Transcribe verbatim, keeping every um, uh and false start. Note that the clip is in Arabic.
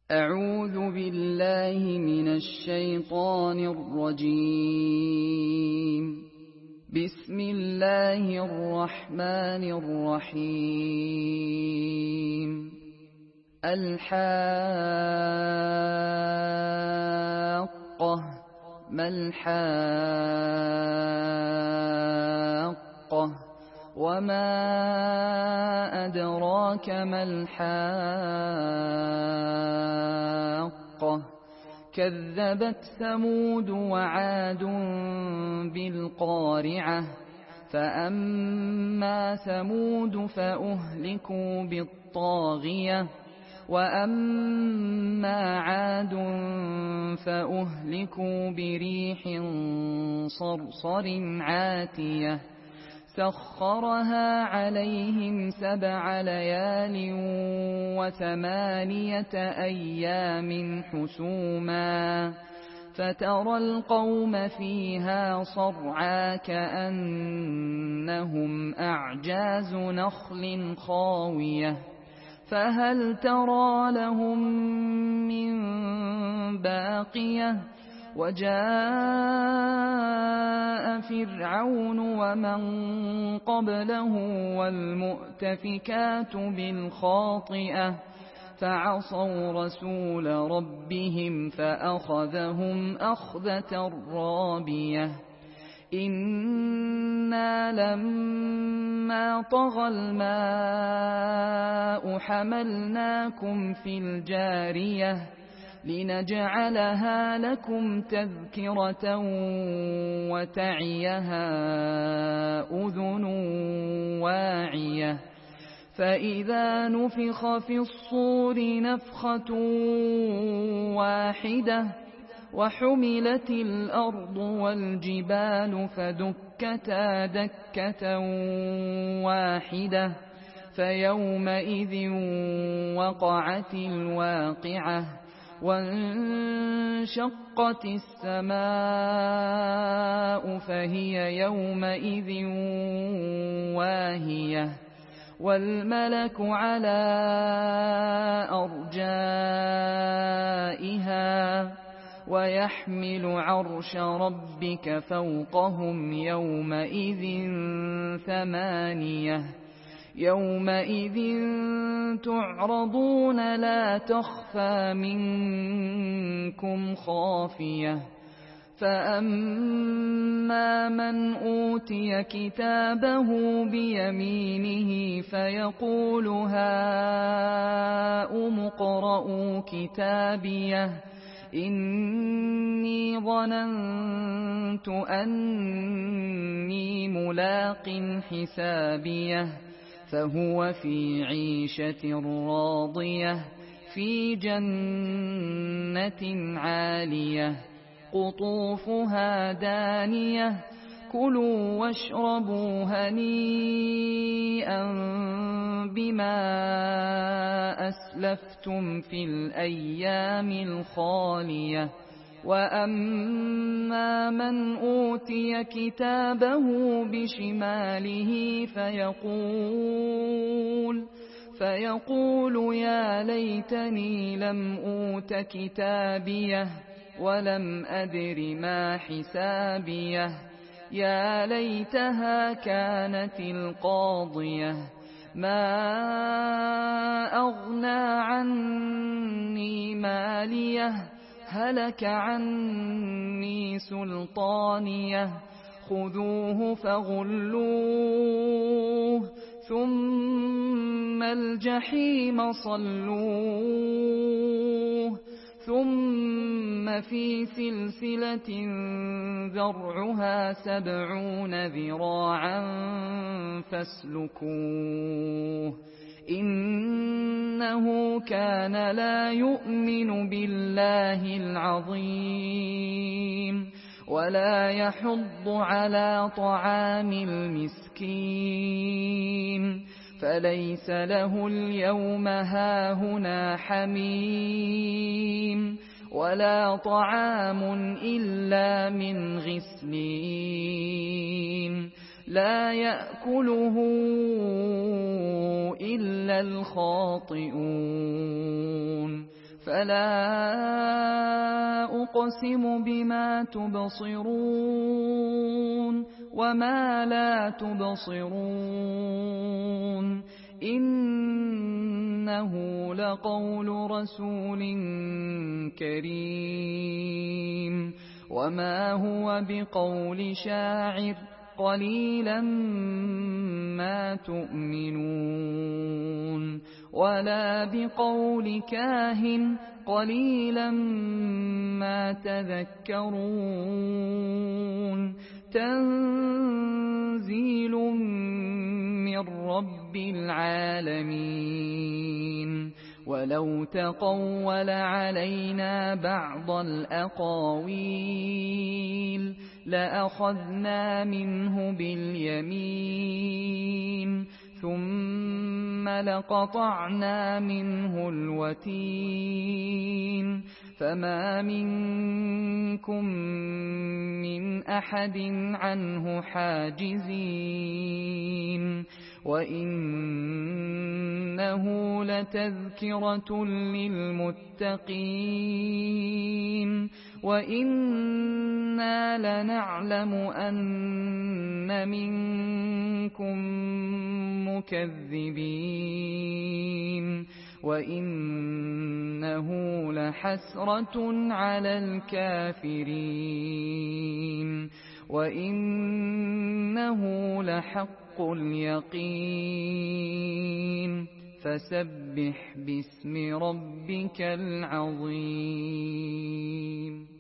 أعوذ بالله من الشيطان الرجيم. بسم الله الرحمن الرحيم. الحاقة ما الحاقة وما أدراك ما الحاقة كذبت ثمود وعاد بالقارعة فأما ثمود فأهلكوا بالطاغية وأما عاد فأهلكوا بريح صرصر عاتية سخرها عليهم سبع ليال وثمانية أيام حسوما فترى القوم فيها صرعا كأنهم أعجاز نخل خاوية فهل ترى لهم من باقية وجاء فرعون ومن قبله والمؤتفكات بالخاطئة فعصوا رسول ربهم فأخذهم أخذة رابية إنا لما طغى الماء حملناكم في الجارية لنجعلها لكم تذكرة وتعيها أذن واعية فإذا نفخ في الصور نفخة واحدة وحملت الأرض والجبال فدكتا دكة واحدة فيومئذ وقعت الواقعة وانشقت السماء فهي يومئذ واهية والملك على أرجائها ويحمل عرش ربك فوقهم يومئذ ثمانية يومئذ تعرضون لا تخفى منكم خافية فأما من أوتي كتابه بيمينه فيقول هاؤم اقرءوا كتابيه إني ظننت أني ملاق حسابيه فهو في عيشة راضية في جنة عالية قطوفها دانية كلوا واشربوا هنيئا بما أسلفتم في الأيام الخالية وأما من أوتي كتابه بشماله فيقول فيقول يا ليتني لم أوت كتابيه ولم أدر ما حسابيه يا ليتها كانت القاضية ما أغنى عني ماليه هلك عني سلطانيه خذوه فغلوه ثم الجحيم صلوه ثم في سلسلة ذرعها سبعون ذراعا فاسلكوه إنه كان لا يؤمن بالله العظيم ولا يحض على طعام المسكين فليس له اليوم هاهنا حميم ولا طعام إلا من غسلين لا يأكله إلا الخاطئون فلا أقسم بما تبصرون وما لا تبصرون إنه لقول رسول كريم وما هو بقول شاعر قليلا ما تؤمنون ولا بقول كاهن قليلا ما تذكرون تنزيل من رب العالمين ولو تقول علينا بعض الأقاويل لأخذنا منه باليمين ثم لقطعنا منه الوتين فما منكم من أحد عنه حاجزين وإنه لتذكرة للمتقين وإنا لنعلم أن منكم مكذبين وإنه لحسرة على الكافرين وإنه لحق اليقين فسبح باسم ربك العظيم.